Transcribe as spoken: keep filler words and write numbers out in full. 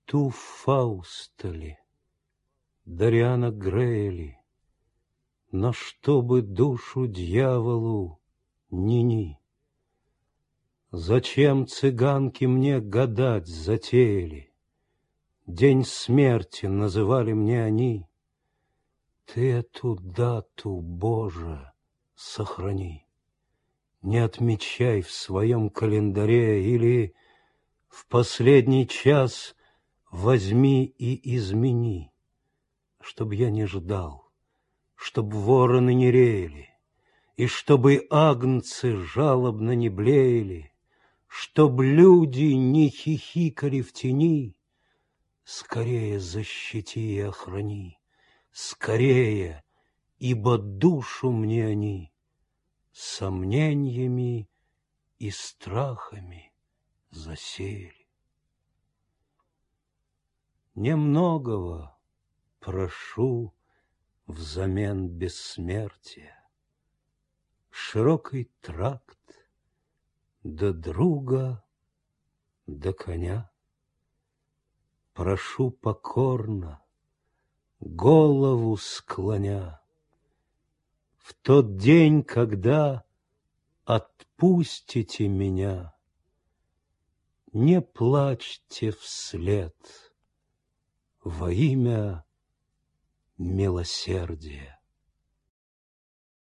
мечту Фауста ли, Дориана Грея ли, но чтобы душу дьяволу ни-ни. Зачем цыганки мне гадать затеяли? День смерти называли мне они. Ты эту дату, Боже, сохрани. Не отмечай в своем календаре или в последний час возьми и измени, чтоб я не ждал, чтоб вороны не реяли, и чтобы агнцы жалобно не блеяли, чтоб люди не хихикали в тени. Скорее защити и охрани, скорее, ибо душу мне они сомнениями и страхами засеяли. Немногого прошу взамен бессмертия, широкий тракт, да друга, да коня. Прошу покорно, голову склоня, в тот день, когда отпустите меня, не плачьте вслед во имя милосердия.